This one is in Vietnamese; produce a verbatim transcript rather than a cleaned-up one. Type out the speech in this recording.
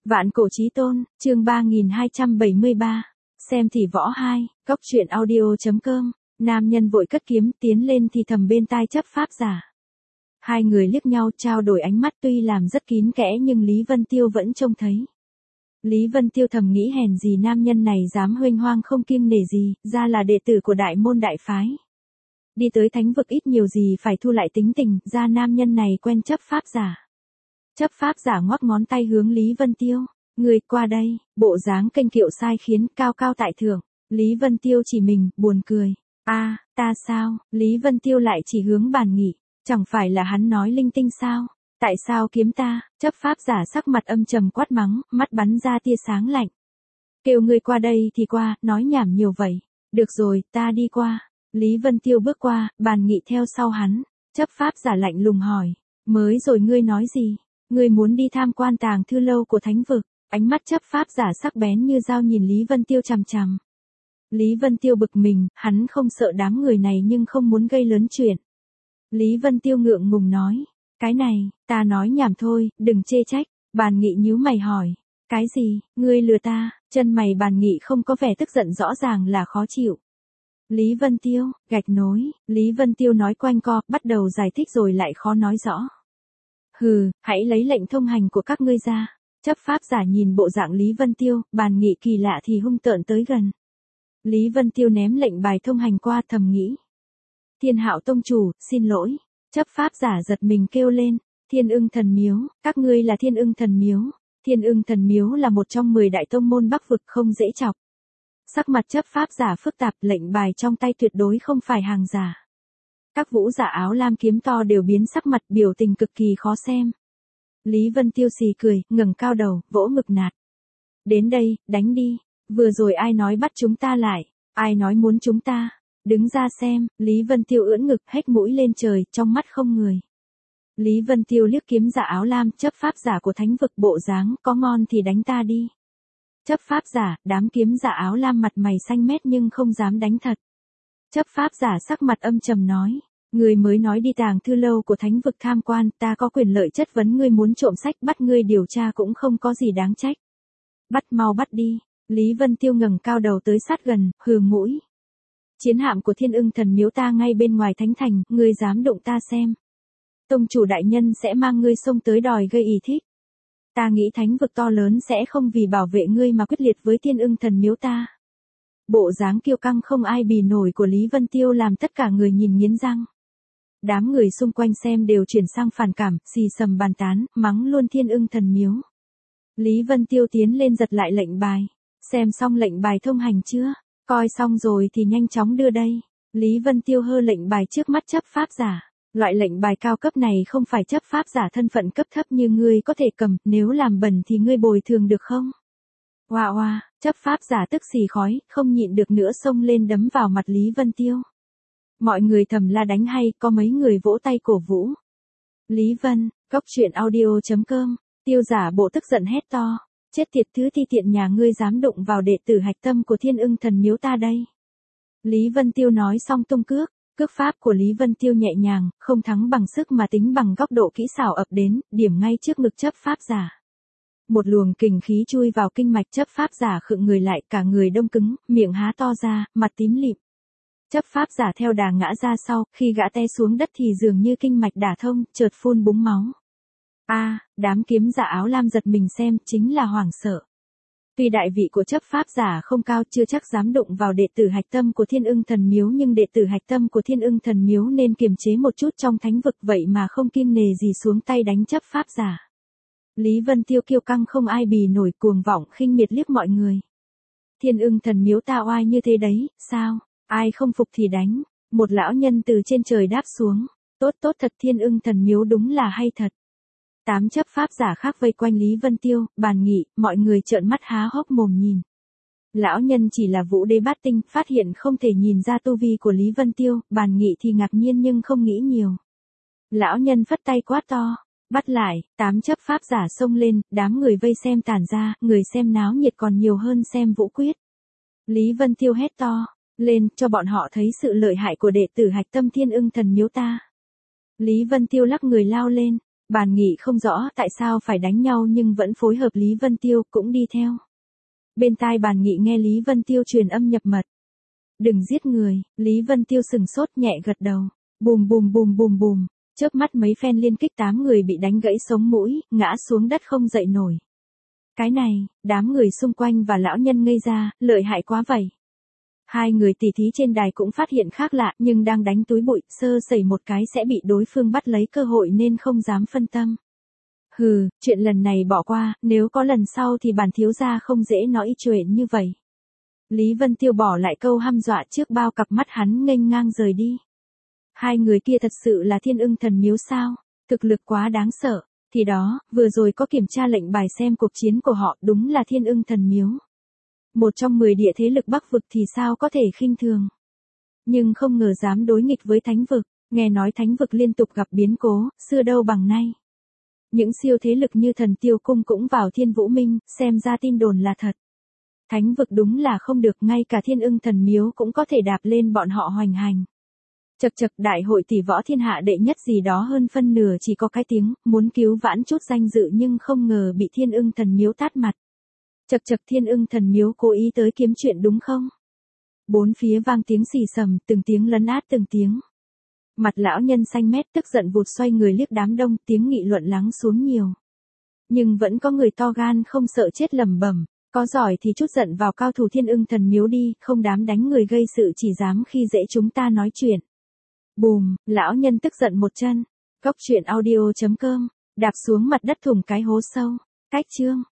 Vạn cổ chí tôn, chương ba nghìn hai trăm bảy mươi ba. Xem thì võ hai, cốc truyện audio.com, nam nhân vội cất kiếm tiến lên thì thầm bên tai chấp pháp giả. Hai người liếc nhau trao đổi ánh mắt tuy làm rất kín kẽ nhưng Lý Vân Tiêu vẫn trông thấy. Lý Vân Tiêu thầm nghĩ hèn gì nam nhân này dám huênh hoang không kiêng nể gì, ra là đệ tử của đại môn đại phái. Đi tới thánh vực ít nhiều gì phải thu lại tính tình, ra nam nhân này quen chấp pháp giả. Chấp pháp giả ngoắc ngón tay hướng Lý Vân Tiêu, người qua đây, bộ dáng kênh kiệu sai khiến, cao cao tại thượng. Lý Vân Tiêu chỉ mình, buồn cười. A, à, ta sao? Lý Vân Tiêu lại chỉ hướng bàn nghị, chẳng phải là hắn nói linh tinh sao? Tại sao kiếm ta? Chấp pháp giả sắc mặt âm trầm quát mắng, mắt bắn ra tia sáng lạnh. Kêu người qua đây thì qua, nói nhảm nhiều vậy. Được rồi, ta đi qua. Lý Vân Tiêu bước qua, bàn nghị theo sau hắn. Chấp pháp giả lạnh lùng hỏi, mới rồi ngươi nói gì? Ngươi muốn đi tham quan tàng thư lâu của thánh vực. Ánh mắt chấp pháp giả sắc bén như dao nhìn Lý Vân Tiêu chằm chằm. Lý Vân Tiêu bực mình, hắn không sợ đám người này nhưng không muốn gây lớn chuyện. Lý Vân Tiêu ngượng ngùng nói, cái này, ta nói nhảm thôi, đừng chê trách. Bàn nghị nhíu mày hỏi, cái gì, ngươi lừa ta? Chân mày bàn nghị không có vẻ tức giận, rõ ràng là khó chịu. Lý Vân Tiêu, gạch nối, Lý Vân Tiêu nói quanh co, bắt đầu giải thích rồi lại khó nói rõ. Hừ, hãy lấy lệnh thông hành của các ngươi ra. Chấp pháp giả nhìn bộ dạng Lý Vân Tiêu, bàn nghị kỳ lạ thì hung tợn tới gần. Lý Vân Tiêu ném lệnh bài thông hành qua, thầm nghĩ. Thiên Hạo tông chủ, xin lỗi. Chấp pháp giả giật mình kêu lên, Thiên Ưng Thần Miếu, các ngươi là Thiên Ưng Thần Miếu. Thiên Ưng Thần Miếu là một trong mười đại tông môn Bắc vực, không dễ chọc. Sắc mặt chấp pháp giả phức tạp, lệnh bài trong tay tuyệt đối không phải hàng giả. Các vũ giả áo lam kiếm to đều biến sắc mặt, biểu tình cực kỳ khó xem. Lý Vân Tiêu xì cười, ngẩng cao đầu, vỗ ngực nạt. Đến đây, đánh đi. Vừa rồi ai nói bắt chúng ta lại? Ai nói muốn chúng ta? Đứng ra xem. Lý Vân Tiêu ưỡn ngực, hét mũi lên trời, trong mắt không người. Lý Vân Tiêu liếc kiếm giả áo lam, chấp pháp giả của thánh vực, bộ dáng, có ngon thì đánh ta đi. Chấp pháp giả, đám kiếm giả áo lam mặt mày xanh mét nhưng không dám đánh thật. Chấp pháp giả sắc mặt âm trầm nói, ngươi mới nói đi tàng thư lâu của thánh vực tham quan, ta có quyền lợi chất vấn ngươi muốn trộm sách, bắt ngươi điều tra cũng không có gì đáng trách. Bắt mau bắt đi. Lý Vân Tiêu ngẩng cao đầu tới sát gần, hừ mũi. Chiến hạm của Thiên Ưng Thần Miếu ta ngay bên ngoài thánh thành, ngươi dám đụng ta xem. Tông chủ đại nhân sẽ mang ngươi xông tới đòi gây ý thích. Ta nghĩ thánh vực to lớn sẽ không vì bảo vệ ngươi mà quyết liệt với Thiên Ưng Thần Miếu ta. Bộ dáng kiêu căng không ai bì nổi của Lý Vân Tiêu làm tất cả người nhìn nghiến răng. Đám người xung quanh xem đều chuyển sang phản cảm, xì xầm bàn tán, mắng luôn Thiên Ưng Thần Miếu. Lý Vân Tiêu tiến lên giật lại lệnh bài. Xem xong lệnh bài thông hành chưa? Coi xong rồi thì nhanh chóng đưa đây. Lý Vân Tiêu hơ lệnh bài trước mắt chấp pháp giả. Loại lệnh bài cao cấp này không phải chấp pháp giả thân phận cấp thấp như ngươi có thể cầm, nếu làm bẩn thì ngươi bồi thường được không? Hoa hoa, chấp pháp giả tức xì khói, không nhịn được nữa xông lên đấm vào mặt Lý Vân Tiêu. Mọi người thầm la đánh hay, có mấy người vỗ tay cổ vũ. Lý Vân, cốc truyện audio.com, Tiêu giả bộ tức giận hét to. Chết tiệt thứ thi tiện nhà ngươi dám đụng vào đệ tử hạch tâm của Thiên Ưng Thần Miếu ta đây. Lý Vân Tiêu nói xong tung cước, cước pháp của Lý Vân Tiêu nhẹ nhàng, không thắng bằng sức mà tính bằng góc độ kỹ xảo ập đến, điểm ngay trước ngực chấp pháp giả. Một luồng kình khí chui vào kinh mạch, chấp pháp giả khựng người lại, cả người đông cứng, miệng há to ra, mặt tím lịm. Chấp pháp giả theo đà ngã ra sau, khi gã té xuống đất thì dường như kinh mạch đả thông, chợt phun búng máu. A, à, đám kiếm giả áo lam giật mình xem, chính là hoảng sợ. Tuy đại vị của chấp pháp giả không cao, chưa chắc dám đụng vào đệ tử hạch tâm của Thiên Ưng Thần Miếu, nhưng đệ tử hạch tâm của Thiên Ưng Thần Miếu nên kiềm chế một chút trong thánh vực, vậy mà không kiêng nề gì xuống tay đánh chấp pháp giả. Lý Vân Tiêu kiêu căng không ai bì nổi, cuồng vọng khinh miệt liếc mọi người. Thiên Ưng Thần Miếu ta oai như thế đấy, sao? Ai không phục thì đánh. Một lão nhân từ trên trời đáp xuống. Tốt tốt thật, Thiên Ưng Thần Miếu đúng là hay thật. Tám chấp pháp giả khác vây quanh Lý Vân Tiêu, bàn nghị, mọi người trợn mắt há hốc mồm nhìn. Lão nhân chỉ là vũ đế bát tinh, phát hiện không thể nhìn ra tu vi của Lý Vân Tiêu, bàn nghị thì ngạc nhiên nhưng không nghĩ nhiều. Lão nhân phất tay quát to, bắt lại, tám chấp pháp giả xông lên, đám người vây xem tản ra, người xem náo nhiệt còn nhiều hơn xem vũ quyết. Lý Vân Tiêu hét to, lên, cho bọn họ thấy sự lợi hại của đệ tử hạch tâm Thiên Ưng Thần Miếu ta. Lý Vân Tiêu lắc người lao lên. Bàn nghị không rõ tại sao phải đánh nhau nhưng vẫn phối hợp Lý Vân Tiêu cũng đi theo. Bên tai bàn nghị nghe Lý Vân Tiêu truyền âm nhập mật. Đừng giết người, Lý Vân Tiêu sừng sốt nhẹ gật đầu. Bùm bùm bùm bùm bùm, chớp mắt mấy phen liên kích tám người bị đánh gãy sống mũi, ngã xuống đất không dậy nổi. Cái này, đám người xung quanh và lão nhân ngây ra, lợi hại quá vậy. Hai người tỉ thí trên đài cũng phát hiện khác lạ nhưng đang đánh túi bụi, sơ sẩy một cái sẽ bị đối phương bắt lấy cơ hội nên không dám phân tâm. Hừ, chuyện lần này bỏ qua, nếu có lần sau thì bản thiếu gia không dễ nói chuyện như vậy. Lý Vân Tiêu bỏ lại câu hăm dọa trước bao cặp mắt hắn nghênh ngang rời đi. Hai người kia thật sự là Thiên Ưng Thần Miếu sao? Thực lực quá đáng sợ. Thì đó, vừa rồi có kiểm tra lệnh bài xem cuộc chiến của họ đúng là Thiên Ưng Thần Miếu. Một trong mười địa thế lực Bắc vực thì sao có thể khinh thường. Nhưng không ngờ dám đối nghịch với Thánh vực, nghe nói Thánh vực liên tục gặp biến cố, xưa đâu bằng nay. Những siêu thế lực như Thần Tiêu Cung cũng vào Thiên Vũ Minh, xem ra tin đồn là thật. Thánh vực đúng là không được, ngay cả Thiên Ưng Thần Miếu cũng có thể đạp lên bọn họ hoành hành. Chật chật, đại hội tỷ võ thiên hạ đệ nhất gì đó hơn phân nửa chỉ có cái tiếng, muốn cứu vãn chút danh dự nhưng không ngờ bị Thiên Ưng Thần Miếu tát mặt. Chật chật, Thiên Ưng Thần Miếu cố ý tới kiếm chuyện đúng không? Bốn phía vang tiếng xì xầm, từng tiếng lấn át từng tiếng. Mặt lão nhân xanh mét tức giận vụt xoay người liếc đám đông, tiếng nghị luận lắng xuống nhiều. Nhưng vẫn có người to gan không sợ chết lẩm bẩm, có giỏi thì chút giận vào cao thủ Thiên Ưng Thần Miếu đi, không dám đánh người gây sự chỉ dám khi dễ chúng ta nói chuyện. Bùm, lão nhân tức giận một chân. Cốc truyện audio chấm com, đạp xuống mặt đất thủng cái hố sâu. Cách chương.